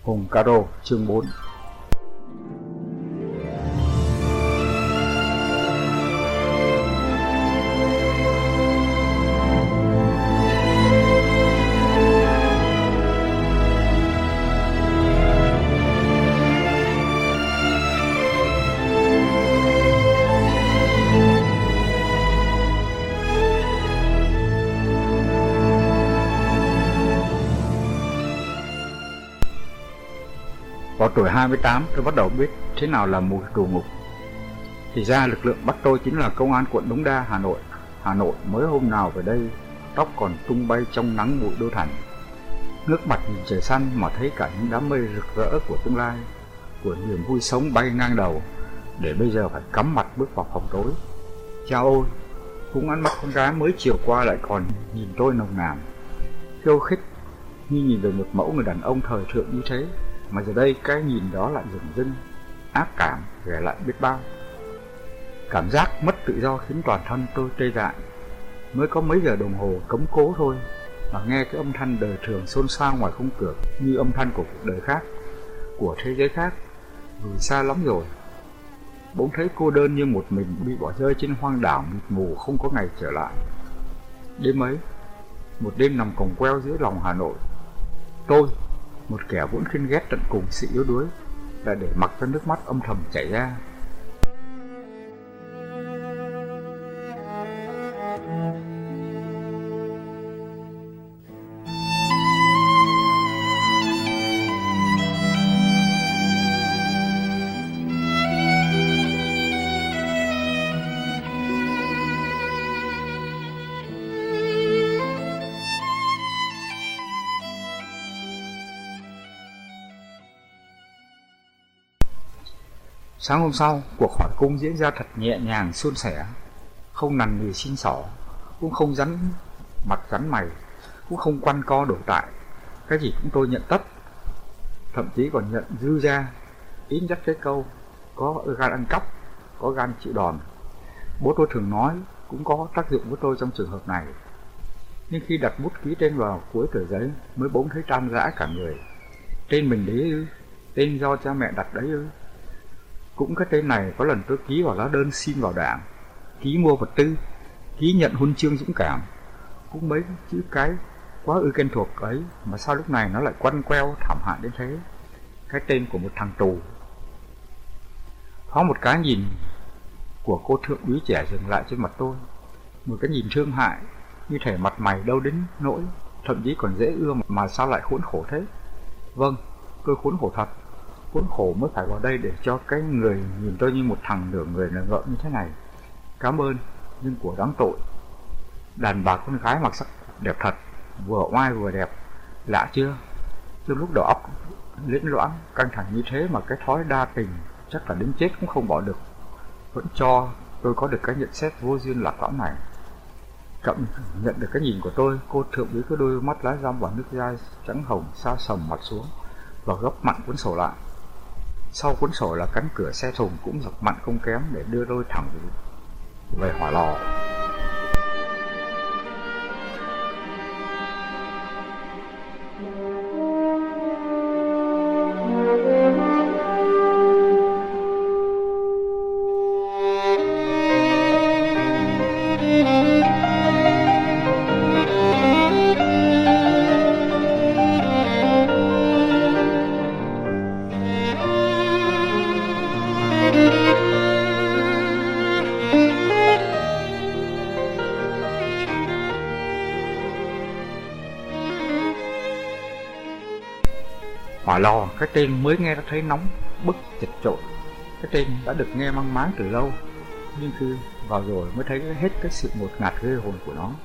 Hùng Caro chương 4. Vào tuổi 28, tôi bắt đầu biết thế nào là mùi tù ngục. Thì ra lực lượng bắt tôi chính là công an quận Đống Đa, Hà Nội. Hà Nội mới hôm nào về đây, tóc còn tung bay trong nắng bụi đô thành. Ngước mặt nhìn trời xanh mà thấy cả những đám mây rực rỡ của tương lai, của niềm vui sống bay ngang đầu, để bây giờ phải cắm mặt bước vào phòng tối. Chao ôi, cũng ánh mắt con gái mới chiều qua lại còn nhìn tôi nồng nàn, khiêu khích như nhìn về một mẫu người đàn ông thời thượng như thế. Mà giờ đây cái nhìn đó lại dửng dưng, ác cảm, ghẻ lại biết bao. Cảm giác mất tự do khiến toàn thân tôi tê dại. Mới có mấy giờ đồng hồ cấm cố thôi mà nghe cái âm thanh đời thường xôn xao ngoài khung cửa như âm thanh của cuộc đời khác, của thế giới khác, vùi xa lắm rồi. Bỗng thấy cô đơn như một mình bị bỏ rơi trên hoang đảo mịt mù không có ngày trở lại. Đêm ấy, một đêm nằm còng queo giữa lòng Hà Nội, tôi, một kẻ vốn khinh ghét tận cùng sự yếu đuối, đã để mặc cho nước mắt âm thầm chảy ra. Sáng hôm sau, cuộc hỏi cung diễn ra thật nhẹ nhàng suôn sẻ, không nằn nì xin xỏ, cũng không rắn mặt rắn mày, cũng không quanh co đổ tại. Cái gì cũng tôi nhận tất, thậm chí còn nhận dư ra, ít nhất cái câu có gan ăn cắp, có gan chịu đòn. Bố tôi thường nói cũng có tác dụng với tôi trong trường hợp này. Nhưng khi đặt bút ký tên vào cuối tờ giấy mới bỗng thấy tan rã cả người. Tên mình đấy ư? Tên do cha mẹ đặt đấy ư? Cũng cái tên này có lần tôi ký vào lá đơn xin vào đảng, ký mua vật tư, ký nhận huân chương dũng cảm. Cũng mấy chữ cái quá ư quen thuộc ấy mà sao lúc này nó lại quanh queo thảm hại đến thế. Cái tên của một thằng tù. Có một cái nhìn của cô thượng úy trẻ dừng lại trên mặt tôi, một cái nhìn thương hại, như thể mặt mày đâu đến nỗi, thậm chí còn dễ ưa mà sao lại khốn khổ thế. Vâng, tôi khốn khổ thật. Khốn khổ mới phải vào đây để cho cái người nhìn tôi như một thằng nửa người nửa ngợm như thế này. Cảm ơn, nhưng của đáng tội. Đàn bà con gái mặc sắc đẹp thật, vừa oai vừa đẹp, lạ chưa? Trong lúc đầu óc liễn loãng, căng thẳng như thế mà cái thói đa tình chắc là đến chết cũng không bỏ được, vẫn cho tôi có được cái nhận xét vô duyên lạc lõng này. Cảm nhận được cái nhìn của tôi, cô thượng úy cái đôi mắt lá răm và nước dai trắng hồng sa sầm mặt xuống và gấp mạnh cuốn sổ lại. Sau cuốn sổ là cánh cửa xe thùng cũng dập mạnh không kém để đưa đôi thẳng về hỏa lò. Hỏa lò, cái tên mới nghe đã thấy nóng, bức, chật chội. Cái tên đã được nghe mang máng từ lâu, nhưng khi vào rồi mới thấy hết cái sự ngột ngạt ghê hồn của nó.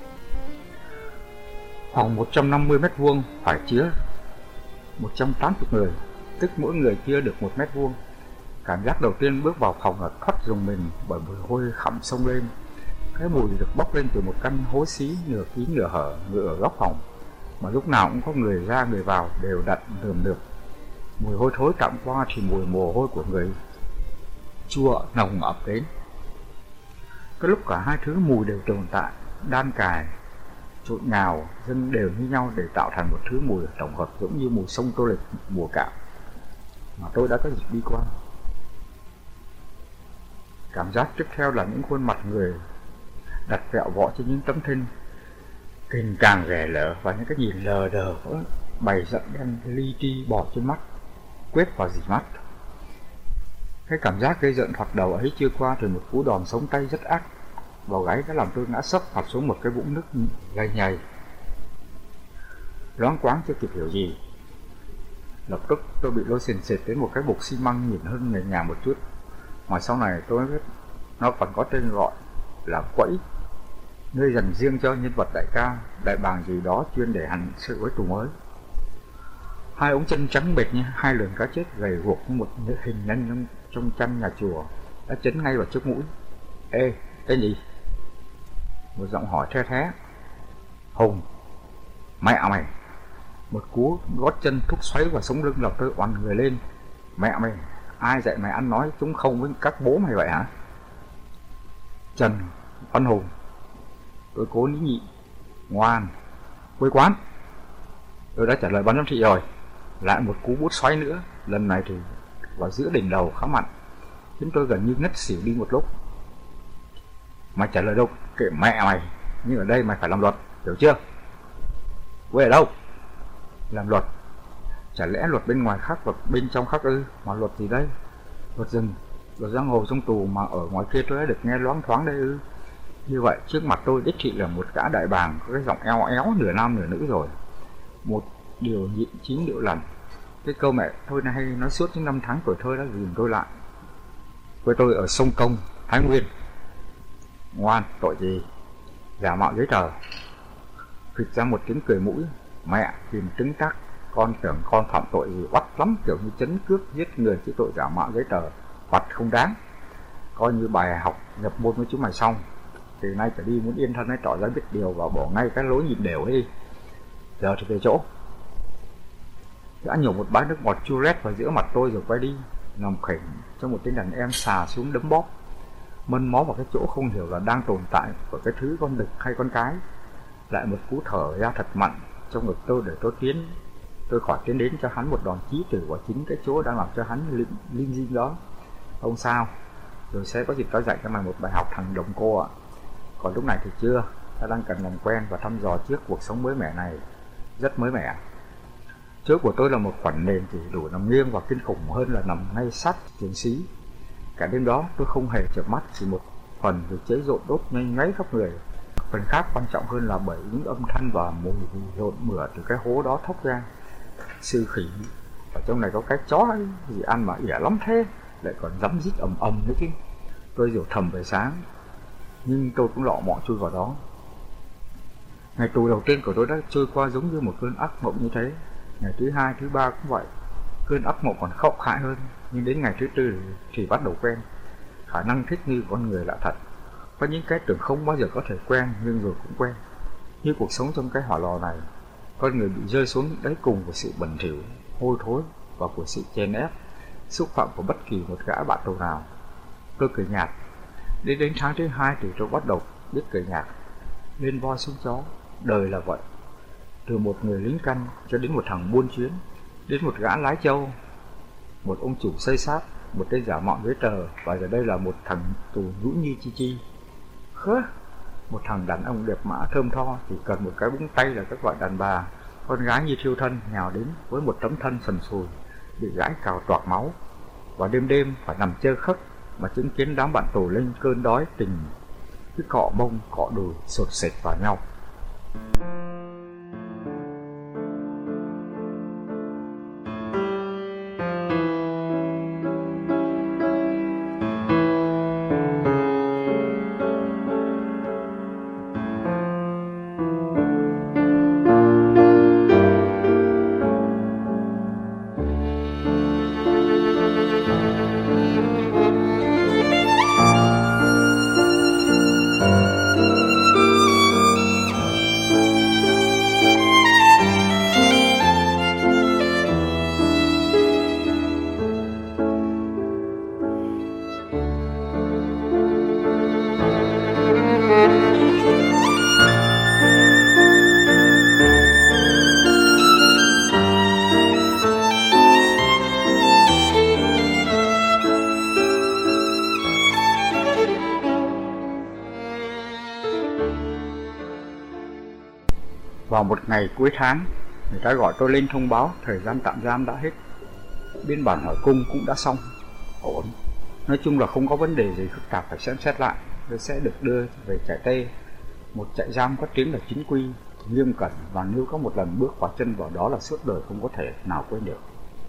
Phòng 150 mét vuông phải chứa 180 người, tức mỗi người chia được 1 mét vuông. Cảm giác đầu tiên bước vào phòng là thoát dùng mình bởi mùi hôi khặm xông lên. Cái mùi được bốc lên từ một căn hố xí nửa kín nửa hở ngự ở góc phòng, mà lúc nào cũng có người ra người vào đều đặn nườm nượp. Mùi hôi thối chạm qua thì mùi mồ hôi của người chua nồng ập đến. Cái lúc cả hai thứ mùi đều tồn tại, đan cài, trộn nhào dâng đều như nhau để tạo thành một thứ mùi tổng hợp giống như mùi sông Tô Lịch mùa cạn mà tôi đã có dịp đi qua. Cảm giác tiếp theo là những khuôn mặt người đặt vẹo võ trên những tấm thinh kềnh càng ghẻ lở và những cái nhìn lờ đờ bày giận đen li ti bò trên mắt quét vào dì mắt. Cái cảm giác gây giận thoạt đầu ấy chưa qua thì một cú đòn sống tay rất ác vào gáy đã làm tôi ngã sấp phập xuống một cái vũng nước lầy nhầy. Loáng quáng chưa kịp hiểu gì, lập tức tôi bị lôi sền sệt đến một cái bục xi măng nhìn hơn nhẹ nhàng một chút, mà sau này tôi biết nó còn có tên gọi là quẫy, nơi dành riêng cho nhân vật đại ca đại bàng gì đó chuyên để hành sự với tù mới. Hai ống chân trắng bệch như hai lườn cá chết gầy guộc như một hình nhân trong tranh nhà chùa đã chấn ngay vào trước mũi. Ê, tên gì? Một giọng hỏi the thé. Hùng. Mẹ mày. Một cú gót chân thúc xoáy vào sống lưng làm tôi oằn người lên. Mẹ mày, ai dạy mày ăn nói chúng không với các bố mày vậy hả? Trần Văn Hùng. Tôi cố nín nhịn. Ngoan. Quê quán. Tôi đã trả lời ban giám thị rồi. Lại một cú bút xoáy nữa, lần này thì vào giữa đỉnh đầu khá mặn, khiến tôi gần như ngất xỉu đi một lúc. Mày trả lời đâu kệ mẹ mày, nhưng ở đây mày phải làm luật, hiểu chưa? Quê ở đâu? Làm luật. Chả lẽ luật bên ngoài khác và bên trong khác ư? Mà luật gì đây? Luật rừng, luật giang hồ trong tù mà ở ngoài kia tôi đã được nghe loáng thoáng đây ư? Như vậy trước mặt tôi đích thị là một gã đại bàng có cái giọng eo éo nửa nam nửa nữ rồi. Một điều nhịn chín điệu lần. Cái câu mẹ thôi hay nói suốt những năm tháng tuổi thơ đã dìm tôi lại. Quê tôi ở sông Công, Thái Nguyên. Ngoan, tội gì? Giả mạo giấy tờ. Khịt ra một tiếng cười mũi. Mẹ tìm chứng tác. Con tưởng con phạm tội gì oắt lắm, kiểu như trấn cướp giết người chứ tội giả mạo giấy tờ vặt không đáng. Coi như bài học nhập môn với chúng mày xong. Từ nay trở đi muốn yên thân hãy tỏ ra biết điều và bỏ ngay cái lối nhìn đều ấy đi. Giờ thì về chỗ. Đã nhổ một bát nước ngọt chua rét vào giữa mặt tôi rồi quay đi, nằm khỉnh cho một tên đàn em xà xuống đấm bóp, mân mó vào cái chỗ không hiểu là đang tồn tại của cái thứ con đực hay con cái. Lại một cú thở ra thật mặn trong ngực tôi để tôi khỏi tiến đến cho hắn một đòn chí tử của chính cái chỗ đang làm cho hắn linh dinh đó. Không sao, rồi sẽ có dịp tao dạy cho mày một bài học thằng đồng cô ạ. Còn lúc này thì chưa, ta đang cần làm quen và thăm dò trước cuộc sống mới mẻ này, rất mới mẻ. Chỗ của tôi là một khoản nền chỉ đủ nằm nghiêng và kinh khủng hơn là nằm ngay sát trường xí. Cả đêm đó tôi không hề chợp mắt, chỉ một phần vì cháy rộn đốt nhanh ngáy khắp người, phần khác quan trọng hơn là bởi những âm thanh và mùi rộn mửa từ cái hố đó thốc ra. Sư khỉ, ở trong này có cái chó ấy, gì ăn mà ỉa lắm thế, lại còn rắm rít ầm ầm nữa chứ. Tôi rủ thầm về sáng, nhưng tôi cũng lọ mọ chui vào đó. Ngày tù đầu tiên của tôi đã trôi qua giống như một cơn ác mộng như thế. Ngày thứ hai, thứ ba cũng vậy. Cơn ác mộng còn khốc hại hơn, nhưng đến ngày thứ tư thì bắt đầu quen. Khả năng thích nghi của con người lạ thật. Có những cái tưởng không bao giờ có thể quen, nhưng rồi cũng quen. Như cuộc sống trong cái hỏa lò này, con người bị rơi xuống đáy cùng của sự bẩn thỉu, hôi thối và của sự chèn ép, xúc phạm của bất kỳ một gã bạn tù nào. Tôi cười nhạt. Đến tháng thứ hai thì tôi bắt đầu biết cười nhạt. Lên voi xuống chó, đời là vậy. Từ một người lính canh cho đến một thằng buôn chuyến, đến một gã lái trâu, một ông chủ xây sát, một tên giả mạo giấy tờ, và giờ đây là một thằng tù nhũ như chi chi. Khớ, một thằng đàn ông đẹp mã thơm tho, chỉ cần một cái búng tay là các loại đàn bà, con gái như thiêu thân nhào đến với một tấm thân sần sùi, bị gãi cào toạc máu, và đêm đêm phải nằm chơ khất mà chứng kiến đám bạn tù lên cơn đói tình, cứ cọ mông cọ đùi sột sệt vào nhau. Vào một ngày cuối tháng, người ta gọi tôi lên thông báo thời gian tạm giam đã hết. Biên bản hỏi cung cũng đã xong. Ổn. Nói chung là không có vấn đề gì phức tạp phải xem xét lại. Tôi sẽ được đưa về trại Tây, một trại giam có tiếng là chính quy, nghiêm cẩn, và nếu có một lần bước qua chân vào đó là suốt đời không có thể nào quên được.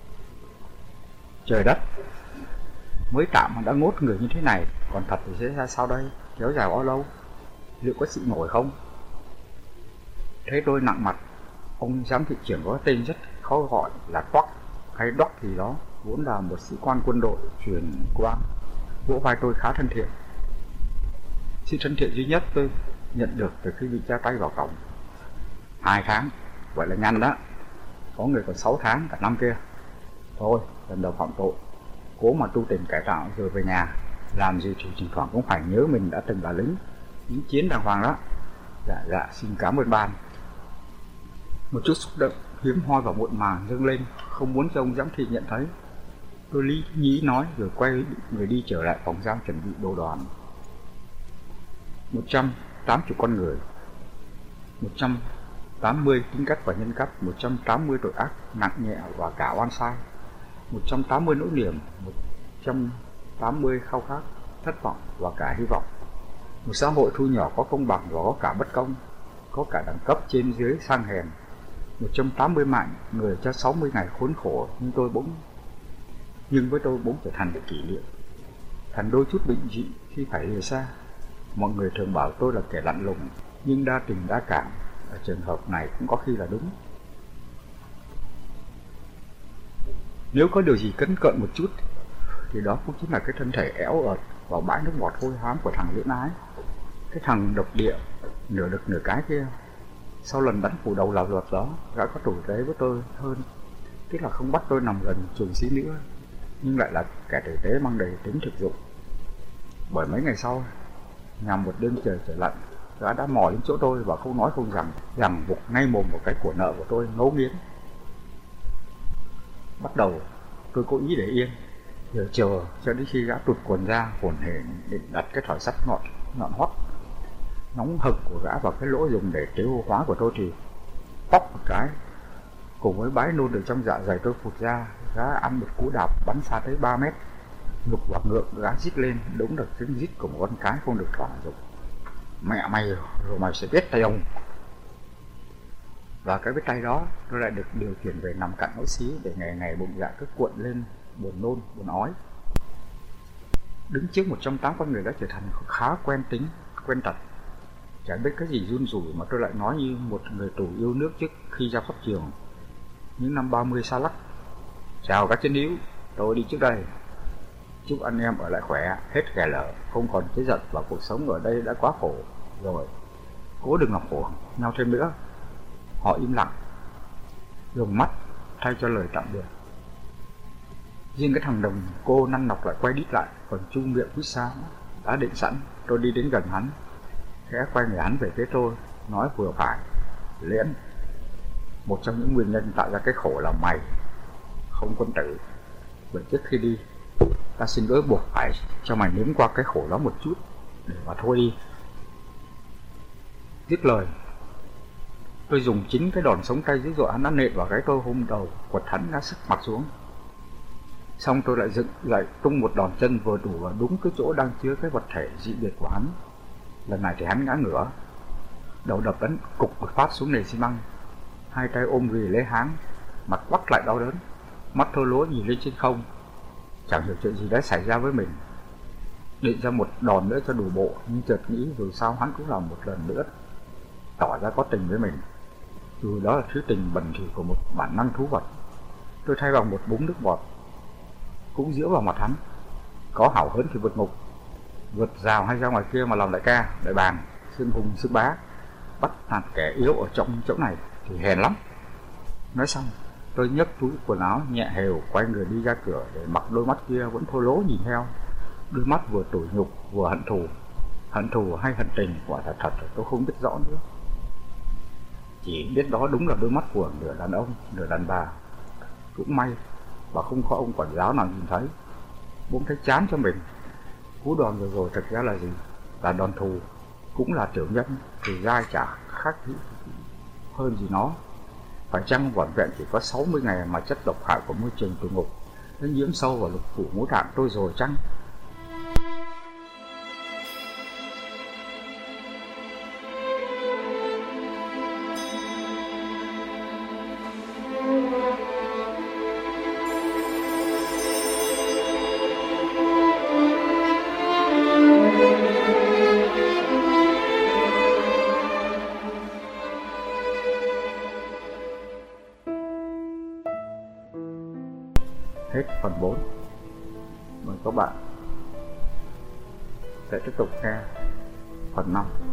Trời đất, mới tạm mà đã ngốt người như thế này, còn thật thì sẽ ra sao đây? Kéo dài bao lâu? Liệu có chịu nổi không? Thấy tôi nặng mặt, ông giám thị trưởng có tên rất khó gọi là Toắc hay Đốc gì đó, vốn là một sĩ quan quân đội truyền quan, vỗ vai tôi khá thân thiện. Sự thân thiện duy nhất tôi nhận được từ khi bị tra tay vào cổng. 2 tháng, vậy là nhanh đó. Có người còn 6 tháng cả năm kia. Thôi, lần đầu phạm tội, cố mà tu tình cải tạo rồi về nhà. Làm gì thì thỉnh thoảng cũng phải nhớ mình đã từng là lính chiến đàng hoàng đó. Dạ, xin cảm ơn ban. Một chút xúc động hiếm hoi và muộn màng dâng lên, không muốn cho ông giám thị nhận thấy. Tôi lý nhí nói rồi quay người đi trở lại phòng giam chuẩn bị đồ đoàn. 180 con người, 180 tính cách và nhân cách, 180 tội ác nặng nhẹ và cả oan sai, 180 nỗi niềm, 180 khao khát, thất vọng và cả hy vọng. Một xã hội thu nhỏ có công bằng và có cả bất công, có cả đẳng cấp trên dưới sang hèn. 180 mạng người cho 60 ngày khốn khổ, nhưng với tôi bỗng trở thành một kỷ niệm. Thành đôi chút bình dị khi phải lìa xa. Mọi người thường bảo tôi là kẻ lạnh lùng, nhưng đa tình đa cảm, ở trường hợp này cũng có khi là đúng. Nếu có điều gì cấn cận một chút thì đó cũng chính là cái thân thể éo ợt vào bãi nước ngọt hôi hám của thằng Liễn Ái, cái thằng độc địa nửa đực nửa cái kia. Sau lần đánh phủ đầu lào luật đó, gã có tử tế với tôi hơn, tức là không bắt tôi nằm gần chuồng xí nữa, nhưng lại là kẻ tử tế mang đầy tính thực dụng. Bởi mấy ngày sau, nhằm một đêm trời trở lạnh, gã đã mò đến chỗ tôi và không nói không rằng vục ngay mồm một cái của nợ của tôi ngấu nghiến. Bắt đầu tôi cố ý để yên, giờ chờ cho đến khi gã tụt quần ra hổn hển định đặt cái thỏi sắt nhọn hoắt nóng hực của gã vào cái lỗ dùng để tế hô hóa của tôi thì póc một cái, cùng với bãi nôn được trong dạ dày tôi phụt ra. Gã ăn một cú đạp bắn xa tới 3 mét, ngực và ngượng gã rít lên, đúng được tiếng rít của một con cái không được thỏa dục. Mẹ mày, rồi mày sẽ biết tay ông. Và cái biết tay đó tôi lại được điều chuyển về nằm cạnh ổ xí để ngày ngày bụng dạ cứ cuộn lên buồn nôn buồn ói. Đứng trước 180 con người đã trở thành khá quen tính quen tật. Chẳng biết cái gì run rủi mà tôi lại nói như một người tù yêu nước trước khi ra pháp trường. Những năm 30 xa lắc. Chào các chiến hữu, tôi đi trước đây. Chúc anh em ở lại khỏe, hết ghẻ lở, không còn chế giận và cuộc sống ở đây đã quá khổ rồi. Cố đừng làm khổ nhau thêm nữa. Họ im lặng, dùng mắt thay cho lời tạm biệt. Riêng cái thằng đồng cô năn nọc lại quay đít lại, còn chu miệng quýt xa. Đã định sẵn, tôi đi đến gần hắn, khẽ quay người hắn về phía tôi, nói vừa phải. Liễn, một trong những nguyên nhân tạo ra cái khổ là mày, không quân tử. Bởi trước khi đi, ta xin lỗi buộc phải cho mày nếm qua cái khổ đó một chút, để mà thôi đi. Dứt lời, tôi dùng chính cái đòn sống tay dữ dội hắn đã nện vào cái tôi hôm đầu, quật hắn ngã sức mặt xuống. Xong tôi lại dựng lại tung một đòn chân vừa đủ vào đúng cái chỗ đang chứa cái vật thể dị biệt của hắn. Lần này thì hắn ngã ngửa, đầu đập đánh cục một phát xuống nền xi măng, hai tay ôm ghì lấy háng, mặt quắt lại đau đớn, mắt thô lỗ nhìn lên trên không. Chẳng hiểu chuyện gì đã xảy ra với mình. Định ra một đòn nữa cho đủ bộ, nhưng chợt nghĩ dù sao hắn cũng là một lần nữa tỏ ra có tình với mình, dù đó là thứ tình bẩn thỉu của một bản năng thú vật. Tôi thay bằng một búng nước bọt, cũng giễu vào mặt hắn. Có hảo hớn thì vượt ngục, vượt rào hay ra ngoài kia mà làm đại ca, đại bàng, xưng hùng xưng bá, bắt nạt kẻ yếu ở trong chỗ này thì hèn lắm. Nói xong, tôi nhấc túi quần áo nhẹ hều, quay người đi ra cửa để mặc đôi mắt kia vẫn thô lỗ nhìn theo. Đôi mắt vừa tủi nhục vừa hận thù hay hận tình, quả thật tôi không biết rõ nữa. Chỉ biết đó đúng là đôi mắt của nửa đàn ông nửa đàn bà. Cũng may và không có ông quản giáo nào nhìn thấy. Bỗng thấy chán cho mình. Cú đòn vừa rồi thực ra là gì? Là đòn thù, cũng là tiểu nhân, thì dai chả khác gì hơn gì nó. Phải chăng vỏn vẹn chỉ có 60 ngày mà chất độc hại của môi trường tù ngục đã nhiễm sâu vào lục phủ ngũ tạng tôi rồi chăng? Hết phần 4. Mời các bạn sẽ tiếp tục nghe phần 5.